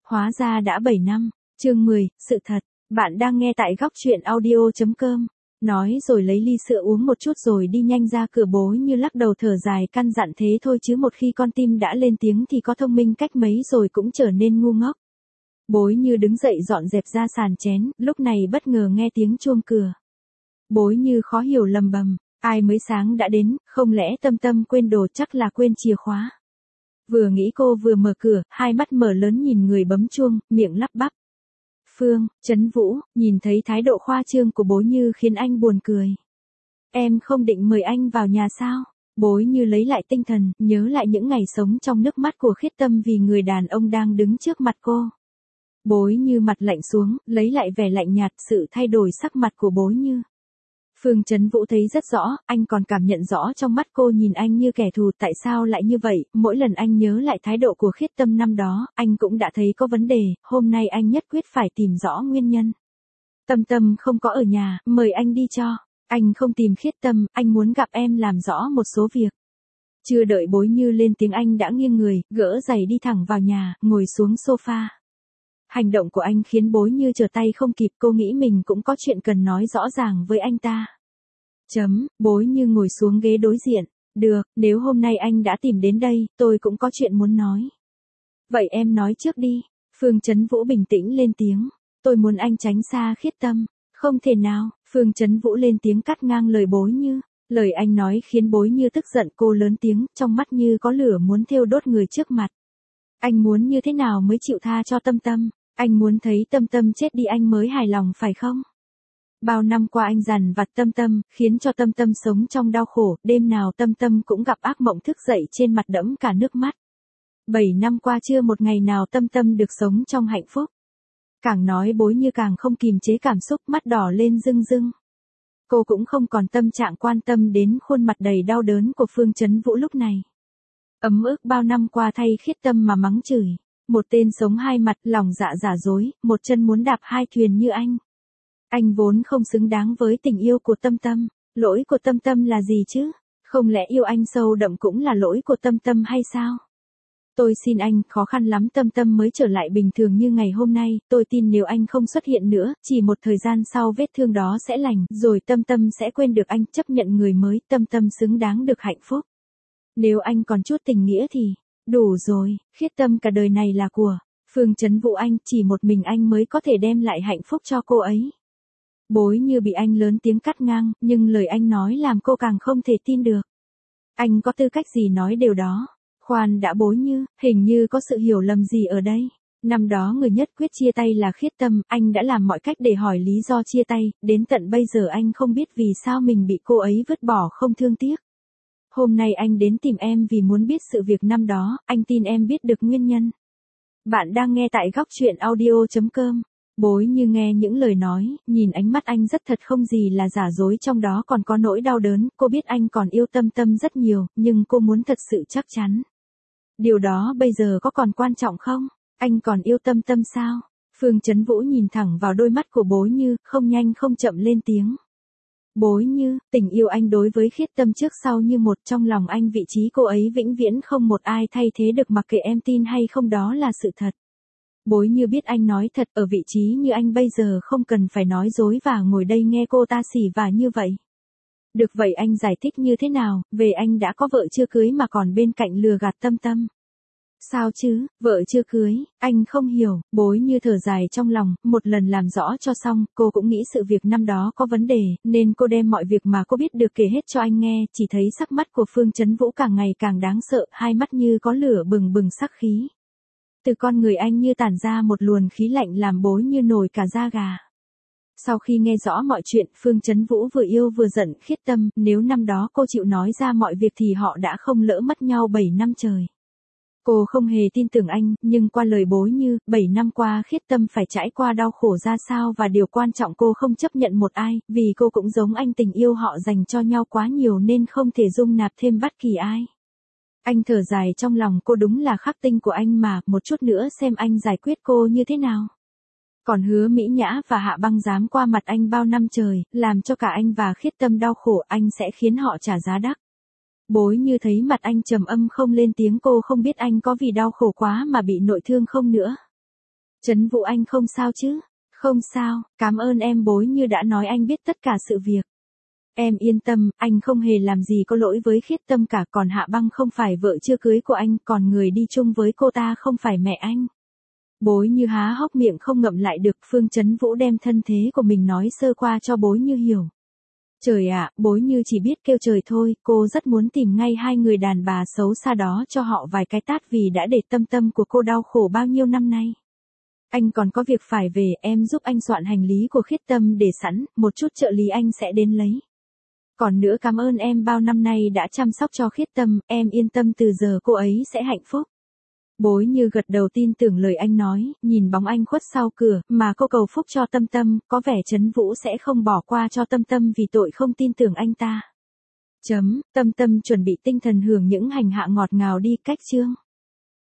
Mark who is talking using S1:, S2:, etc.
S1: Hóa ra đã 7 năm. Chương 10, sự thật. Bạn đang nghe tại góc truyện audio.com. Nói rồi lấy ly sữa uống một chút rồi đi nhanh ra cửa. Bối Như lắc đầu thở dài căn dặn thế thôi chứ một khi con tim đã lên tiếng thì có thông minh cách mấy rồi cũng trở nên ngu ngốc. Bối Như đứng dậy dọn dẹp ra sàn chén, lúc này bất ngờ nghe tiếng chuông cửa. Bối Như khó hiểu lầm bầm, ai mới sáng đã đến, không lẽ Tâm Tâm quên đồ, chắc là quên chìa khóa. Vừa nghĩ cô vừa mở cửa, hai mắt mở lớn nhìn người bấm chuông, miệng lắp bắp. Phương, Trấn Vũ, nhìn thấy thái độ khoa trương của Bối Như khiến anh buồn cười. Em không định mời anh vào nhà sao? Bối Như lấy lại tinh thần, nhớ lại những ngày sống trong nước mắt của Khiết Tâm vì người đàn ông đang đứng trước mặt cô. Bối Như mặt lạnh xuống, lấy lại vẻ lạnh nhạt, sự thay đổi sắc mặt của Bối Như. Phương Trấn Vũ thấy rất rõ, anh còn cảm nhận rõ trong mắt cô nhìn anh như kẻ thù. Tại sao lại như vậy? Mỗi lần anh nhớ lại thái độ của Khiết Tâm năm đó, anh cũng đã thấy có vấn đề, hôm nay anh nhất quyết phải tìm rõ nguyên nhân. Tâm Tâm không có ở nhà, mời anh đi cho. Anh không tìm Khiết Tâm, anh muốn gặp em làm rõ một số việc. Chưa đợi Bối Như lên tiếng anh đã nghiêng người, gỡ giày đi thẳng vào nhà, ngồi xuống sofa. Hành động của anh khiến Bối Như trở tay không kịp, cô nghĩ mình cũng có chuyện cần nói rõ ràng với anh ta. Bối Như ngồi xuống ghế đối diện. Được, nếu hôm nay anh đã tìm đến đây, tôi cũng có chuyện muốn nói. Vậy em nói trước đi. Phương Trấn Vũ bình tĩnh lên tiếng. Tôi muốn anh tránh xa Khiết Tâm. Không thể nào, Phương Trấn Vũ lên tiếng cắt ngang lời Bối Như. Lời anh nói khiến Bối Như tức giận, cô lớn tiếng, trong mắt như có lửa muốn thiêu đốt người trước mặt. Anh muốn như thế nào mới chịu tha cho Tâm Tâm? Anh muốn thấy Tâm Tâm chết đi anh mới hài lòng phải không? Bao năm qua anh dằn vặt Tâm Tâm, khiến cho Tâm Tâm sống trong đau khổ, đêm nào Tâm Tâm cũng gặp ác mộng thức dậy trên mặt đẫm cả nước mắt. 7 năm qua chưa một ngày nào Tâm Tâm được sống trong hạnh phúc. Càng nói Bối Như càng không kìm chế cảm xúc, mắt đỏ lên rưng rưng. Cô cũng không còn tâm trạng quan tâm đến khuôn mặt đầy đau đớn của Phương Trấn Vũ lúc này. Ấm ức bao năm qua thay Khiết Tâm mà mắng chửi. Một tên sống hai mặt, lòng dạ giả dối, một chân muốn đạp hai thuyền như anh. Anh vốn không xứng đáng với tình yêu của Tâm Tâm. Lỗi của Tâm Tâm là gì chứ? Không lẽ yêu anh sâu đậm cũng là lỗi của Tâm Tâm hay sao? Tôi xin anh, khó khăn lắm Tâm Tâm mới trở lại bình thường như ngày hôm nay. Tôi tin nếu anh không xuất hiện nữa, chỉ một thời gian sau vết thương đó sẽ lành, rồi Tâm Tâm sẽ quên được anh, chấp nhận người mới. Tâm Tâm xứng đáng được hạnh phúc. Nếu anh còn chút tình nghĩa thì... Đủ rồi, Khiết Tâm cả đời này là của Phương Trấn Vũ anh, chỉ một mình anh mới có thể đem lại hạnh phúc cho cô ấy. Bối Như bị anh lớn tiếng cắt ngang, nhưng lời anh nói làm cô càng không thể tin được. Anh có tư cách gì nói điều đó? Khoan đã Bối Như, hình như có sự hiểu lầm gì ở đây. Năm đó người nhất quyết chia tay là Khiết Tâm, anh đã làm mọi cách để hỏi lý do chia tay, đến tận bây giờ anh không biết vì sao mình bị cô ấy vứt bỏ không thương tiếc. Hôm nay anh đến tìm em vì muốn biết sự việc năm đó, anh tin em biết được nguyên nhân. Bạn đang nghe tại góc truyện audio.com. Bối Như nghe những lời nói, nhìn ánh mắt anh rất thật không gì là giả dối, trong đó còn có nỗi đau đớn. Cô biết anh còn yêu Tâm Tâm rất nhiều, nhưng cô muốn thật sự chắc chắn. Điều đó bây giờ có còn quan trọng không? Anh còn yêu Tâm Tâm sao? Phương Trấn Vũ nhìn thẳng vào đôi mắt của Bối Như, không nhanh không chậm lên tiếng. Bối Như, tình yêu anh đối với Khiết Tâm trước sau như một, trong lòng anh vị trí cô ấy vĩnh viễn không một ai thay thế được, mặc kệ em tin hay không đó là sự thật. Bối Như biết anh nói thật, ở vị trí như anh bây giờ không cần phải nói dối và ngồi đây nghe cô ta xỉ vả như vậy. Được vậy anh giải thích như thế nào, về anh đã có vợ chưa cưới mà còn bên cạnh lừa gạt Tâm Tâm. Sao chứ, vợ chưa cưới, anh không hiểu. Bối Như thở dài trong lòng, một lần làm rõ cho xong, cô cũng nghĩ sự việc năm đó có vấn đề, nên cô đem mọi việc mà cô biết được kể hết cho anh nghe, chỉ thấy sắc mắt của Phương Trấn Vũ càng ngày càng đáng sợ, hai mắt như có lửa bừng bừng sắc khí. Từ con người anh như tản ra một luồng khí lạnh làm Bối Như nổi cả da gà. Sau khi nghe rõ mọi chuyện, Phương Trấn Vũ vừa yêu vừa giận Khiết Tâm, nếu năm đó cô chịu nói ra mọi việc thì họ đã không lỡ mất nhau 7 năm trời. Cô không hề tin tưởng anh, nhưng qua lời Bối Như, 7 năm qua Khiết Tâm phải trải qua đau khổ ra sao, và điều quan trọng cô không chấp nhận một ai, vì cô cũng giống anh, tình yêu họ dành cho nhau quá nhiều nên không thể dung nạp thêm bất kỳ ai. Anh thở dài trong lòng, cô đúng là khắc tinh của anh mà, một chút nữa xem anh giải quyết cô như thế nào. Còn Hứa Mỹ Nhã và Hạ Băng dám qua mặt anh bao năm trời, làm cho cả anh và Khiết Tâm đau khổ, anh sẽ khiến họ trả giá đắt. Bối Như thấy mặt anh trầm âm không lên tiếng, cô không biết anh có vì đau khổ quá mà bị nội thương không nữa. Trấn Vũ anh không sao chứ? Không sao, cảm ơn em Bối Như đã nói anh biết tất cả sự việc. Em yên tâm, anh không hề làm gì có lỗi với Khiết Tâm cả, còn Hạ Băng không phải vợ chưa cưới của anh, còn người đi chung với cô ta không phải mẹ anh. Bối Như há hốc miệng không ngậm lại được, Phương Trấn Vũ đem thân thế của mình nói sơ qua cho Bối Như hiểu. Trời ạ, Bối Như chỉ biết kêu trời thôi, cô rất muốn tìm ngay hai người đàn bà xấu xa đó cho họ vài cái tát vì đã để Tâm Tâm của cô đau khổ bao nhiêu năm nay. Anh còn có việc phải về, em giúp anh soạn hành lý của Khiết Tâm để sẵn, một chút trợ lý anh sẽ đến lấy. Còn nữa cảm ơn em bao năm nay đã chăm sóc cho Khiết Tâm, em yên tâm từ giờ cô ấy sẽ hạnh phúc. Bối Như gật đầu tin tưởng lời anh nói, nhìn bóng anh khuất sau cửa, mà cô cầu phúc cho Tâm Tâm, có vẻ Trấn Vũ sẽ không bỏ qua cho Tâm Tâm vì tội không tin tưởng anh ta. Tâm Tâm chuẩn bị tinh thần hưởng những hành hạ ngọt ngào đi, cách chương.